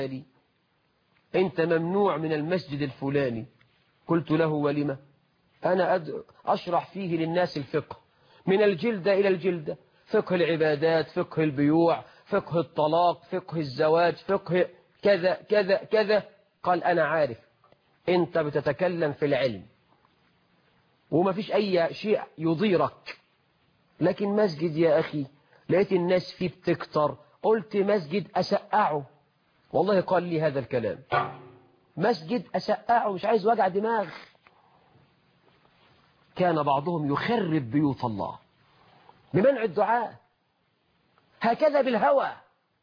أنت ممنوع من المسجد الفلاني. قلت له ولما؟ أنا أشرح فيه للناس الفقه من الجلدة إلى الجلدة، فقه العبادات، فقه البيوع، فقه الطلاق، فقه الزواج، فقه كذا كذا كذا. قال أنا عارف أنت بتتكلم في العلم وما فيش أي شيء يضيرك، لكن مسجد يا أخي لقيت الناس فيه بتكتر، قلت مسجد أسقعه. والله قال لي هذا الكلام، مسجد أسقعه، مش عايز وجع دماغ. كان بعضهم يخرب بيوت الله بمنع الدعاء هكذا بالهوى.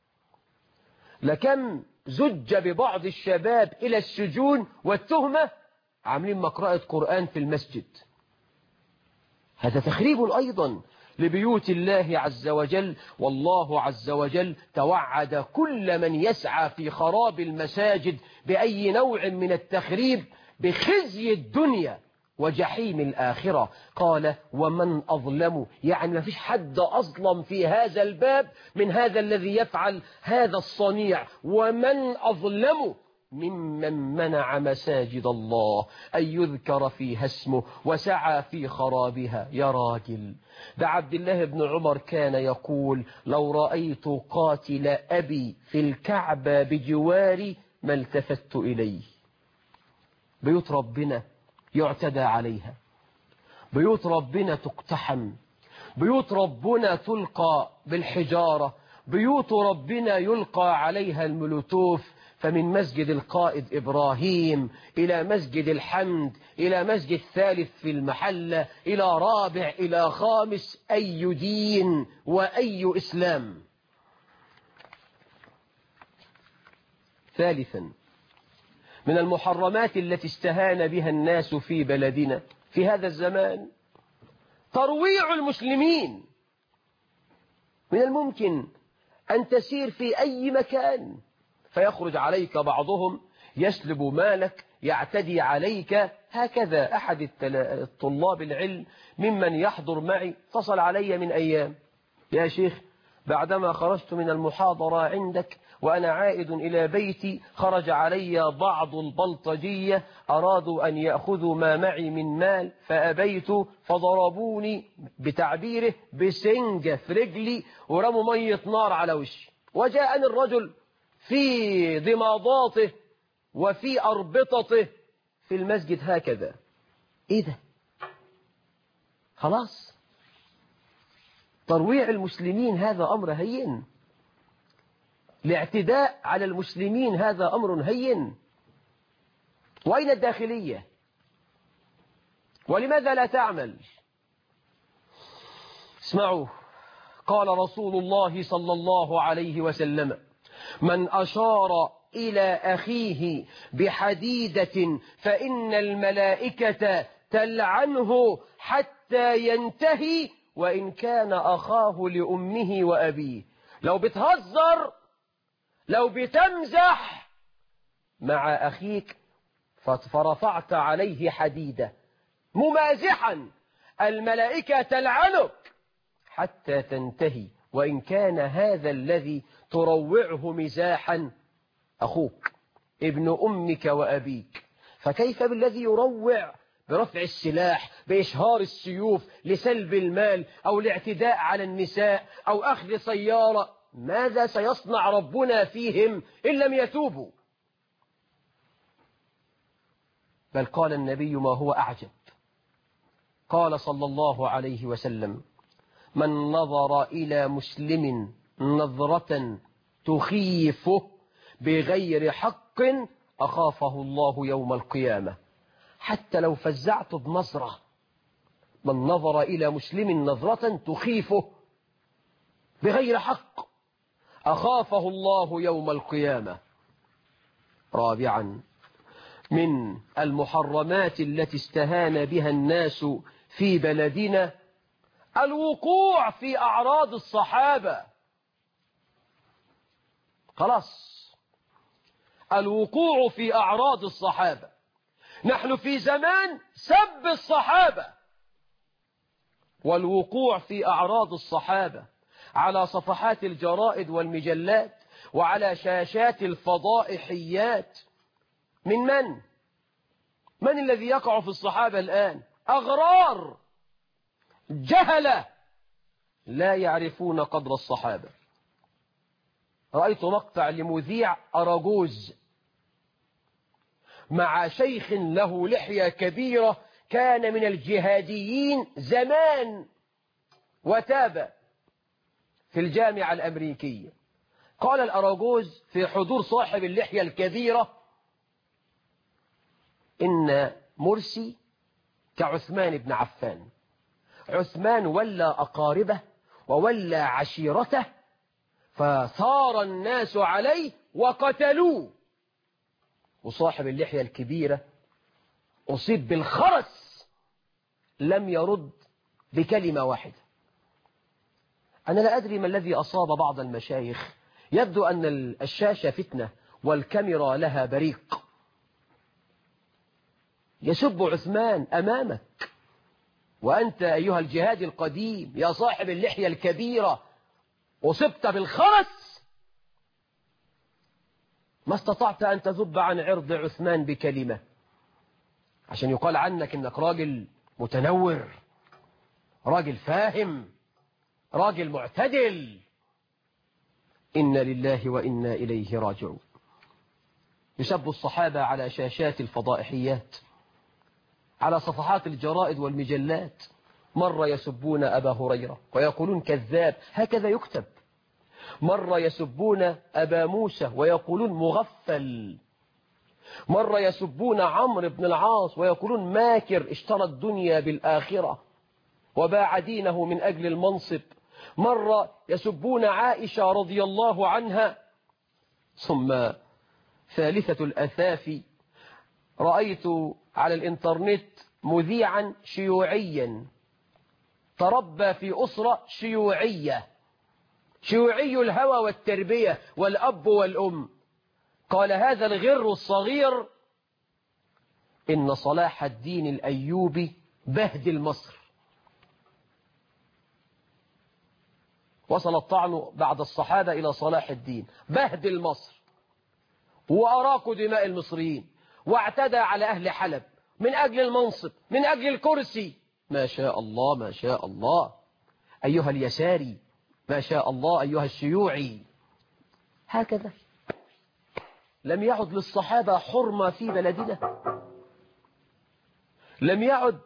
لكم زج ببعض الشباب إلى السجون والتهمة عاملين مقرأة قرآن في المسجد. هذا تخريب أيضا لبيوت الله عز وجل. والله عز وجل توعد كل من يسعى في خراب المساجد بأي نوع من التخريب بخزي الدنيا وجحيم الآخرة. قال ومن أظلم، يعني ما فيش حد أظلم في هذا الباب من هذا الذي يفعل هذا الصنيع. ومن أظلم ممن منع مساجد الله أن يذكر فيها اسمه وسعى في خرابها. يا راجل، ده عبد الله بن عمر كان يقول لو رأيت قاتل أبي في الكعبة بجواري ما التفت إليه. بيوت ربنا يعتدى عليها، بيوت ربنا تقتحم، بيوت ربنا تلقى بالحجارة، بيوت ربنا يلقى عليها الملوتوف. فمن مسجد القائد إبراهيم إلى مسجد الحمد إلى مسجد ثالث في المحلة إلى رابع إلى خامس، أي دين وأي إسلام. ثالثا من المحرمات التي استهان بها الناس في بلدنا في هذا الزمان ترويع المسلمين. من الممكن أن تسير في أي مكان فيخرج عليك بعضهم يسلب مالك، يعتدي عليك. هكذا أحد الطلاب العلم ممن يحضر معي اتصل علي من أيام: يا شيخ، بعدما خرجت من المحاضرة عندك وأنا عائد إلى بيتي خرج علي بعض البلطجية أرادوا أن يأخذوا ما معي من مال فأبيت، فضربوني بتعبيره بسنجة في رجلي ورموا مية نار على وشي، وجاءني الرجل في ضماضاته وفي أربطته في المسجد هكذا. إيه ده؟ خلاص، ترويع المسلمين هذا أمر هين، الاعتداء على المسلمين هذا أمر هين. وأين الداخلية؟ ولماذا لا تعمل؟ اسمعوا، قال رسول الله صلى الله عليه وسلم: من أشار إلى أخيه بحديدة فإن الملائكة تلعنه حتى ينتهي وإن كان أخاه لأمه وأبيه. لو بتهزر، لو بتمزح مع أخيك فرفعت عليه حديدة ممازحا، الملائكة تلعنك حتى تنتهي وإن كان هذا الذي تروعه مزاحا أخوك ابن أمك وأبيك. فكيف بالذي يروع برفع السلاح، بإشهار السيوف لسلب المال أو الاعتداء على النساء أو أخذ سيارة؟ ماذا سيصنع ربنا فيهم إن لم يتوبوا؟ بل قال النبي ما هو أعجب، قال صلى الله عليه وسلم: من نظر إلى مسلم نظرة تخيفه بغير حق أخافه الله يوم القيامة. حتى لو فزعت بنظرة، من نظر إلى مسلم نظرة تخيفه بغير حق أخافه الله يوم القيامة. رابعا من المحرمات التي استهان بها الناس في بلدنا الوقوع في أعراض الصحابة. خلاص، الوقوع في أعراض الصحابة. نحن في زمان سب الصحابة، والوقوع في أعراض الصحابة على صفحات الجرائد والمجلات وعلى شاشات الفضائحيات. من الذي يقع في الصحابة الآن؟ أغرار جهلة لا يعرفون قدر الصحابة. رأيت مقطع لمذيع أراجوز مع شيخ له لحية كبيرة كان من الجهاديين زمان وتاب في الجامعة الأمريكية. قال الأراجوز في حضور صاحب اللحية الكبيرة: إن مرسي كعثمان بن عفان. عثمان ولى أقاربه وولى عشيرته فثار الناس عليه وقتلوه، وصاحب اللحية الكبيرة أصيب بالخرس لم يرد بكلمة واحدة. أنا لا أدري ما الذي أصاب بعض المشايخ، يبدو أن الشاشة فتنة والكاميرا لها بريق. يسب عثمان أمامك، وأنت أيها الجهاد القديم يا صاحب اللحية الكبيرة أصبت بالخرس، ما استطعت أن تذب عن عرض عثمان بكلمة عشان يقال عنك إنك راجل متنور، راجل فاهم، راجل معتدل. إنا لله وإنا إليه راجعون. يسب الصحابة على شاشات الفضائحيات، على صفحات الجرائد والمجلات. مرة يسبون أبا هريرة ويقولون كذاب، هكذا يكتب. مرة يسبون أبا موسى ويقولون مغفل. مرة يسبون عمرو بن العاص ويقولون ماكر اشترى الدنيا بالآخرة وباع دينه من أجل المنصب. مرة يسبون عائشة رضي الله عنها. ثم ثالثة الأثافي، رأيت على الإنترنت مذيعا شيوعيا تربى في أسرة شيوعية، شيوعي الهوى والتربية والأب والأم. قال هذا الغر الصغير إن صلاح الدين الأيوبي بهدل مصر. وصل الطعن بعد الصحابة إلى صلاح الدين، بهدل مصر وأراق دماء المصريين واعتدى على أهل حلب من أجل المنصب، من أجل الكرسي. ما شاء الله ما شاء الله أيها اليساري، ما شاء الله أيها الشيوعي. هكذا لم يعد للصحابة حرمة في بلدنا، لم يعد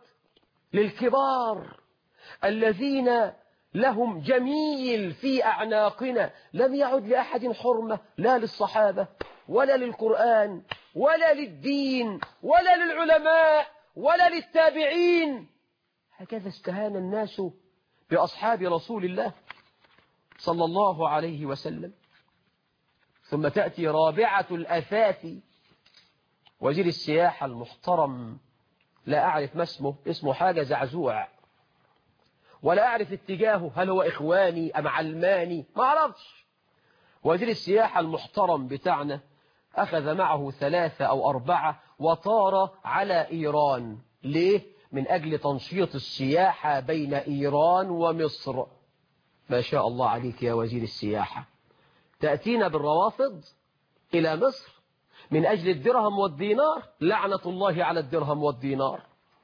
للكبار الذين لهم جميل في أعناقنا، لم يعد لأحد حرمة، لا للصحابة ولا للقرآن ولا للدين ولا للعلماء ولا للتابعين. هكذا استهان الناس بأصحاب رسول الله صلى الله عليه وسلم. ثم تأتي رابعة الأثاث، وزير السياحة المحترم، لا أعرف ما اسمه، اسمه حاجة زعزوع، ولا أعرف اتجاهه، هل هو إخواني أم علماني ما أعرفش. وزير السياحة المحترم بتاعنا أخذ معه 3 أو 4 وطار على إيران. ليه؟ من أجل تنشيط السياحة بين إيران ومصر. ما شاء الله عليك يا وزير السياحة، تأتينا بالروافض إلى مصر من أجل الدرهم والدينار، لعنة الله على الدرهم والدينار.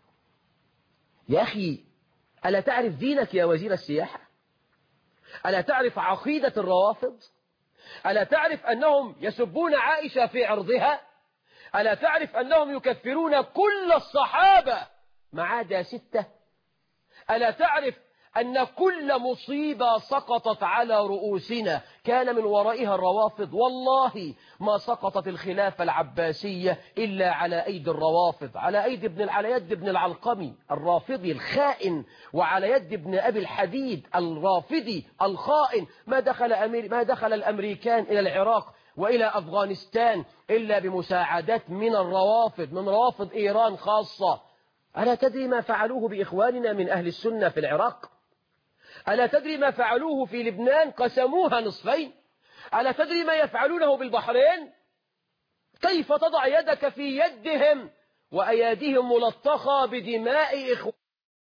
يا أخي ألا تعرف دينك يا وزير السياحة؟ ألا تعرف عقيدة الروافض؟ ألا تعرف أنهم يسبون عائشة في عرضها؟ ألا تعرف أنهم يكفرون كل الصحابة ما عدا 6؟ ألا تعرف أن كل مصيبة سقطت على رؤوسنا كان من ورائها الروافض؟ والله ما سقطت الخلافة العباسية إلا على أيدي الروافض، على يد ابن العلقمي الرافضي الخائن، وعلى يد ابن أبي الحديد الرافضي الخائن. ما دخل الأمريكان إلى العراق وإلى أفغانستان إلا بمساعدات من الروافض، من روافض إيران خاصة. ألا تدري ما فعلوه بإخواننا من أهل السنة في العراق؟ ألا تدري ما فعلوه في لبنان؟ قسموها نصفين. ألا تدري ما يفعلونه بالبحرين؟ كيف تضع يدك في يدهم وأياديهم ملطخة بدماء إخوانهم؟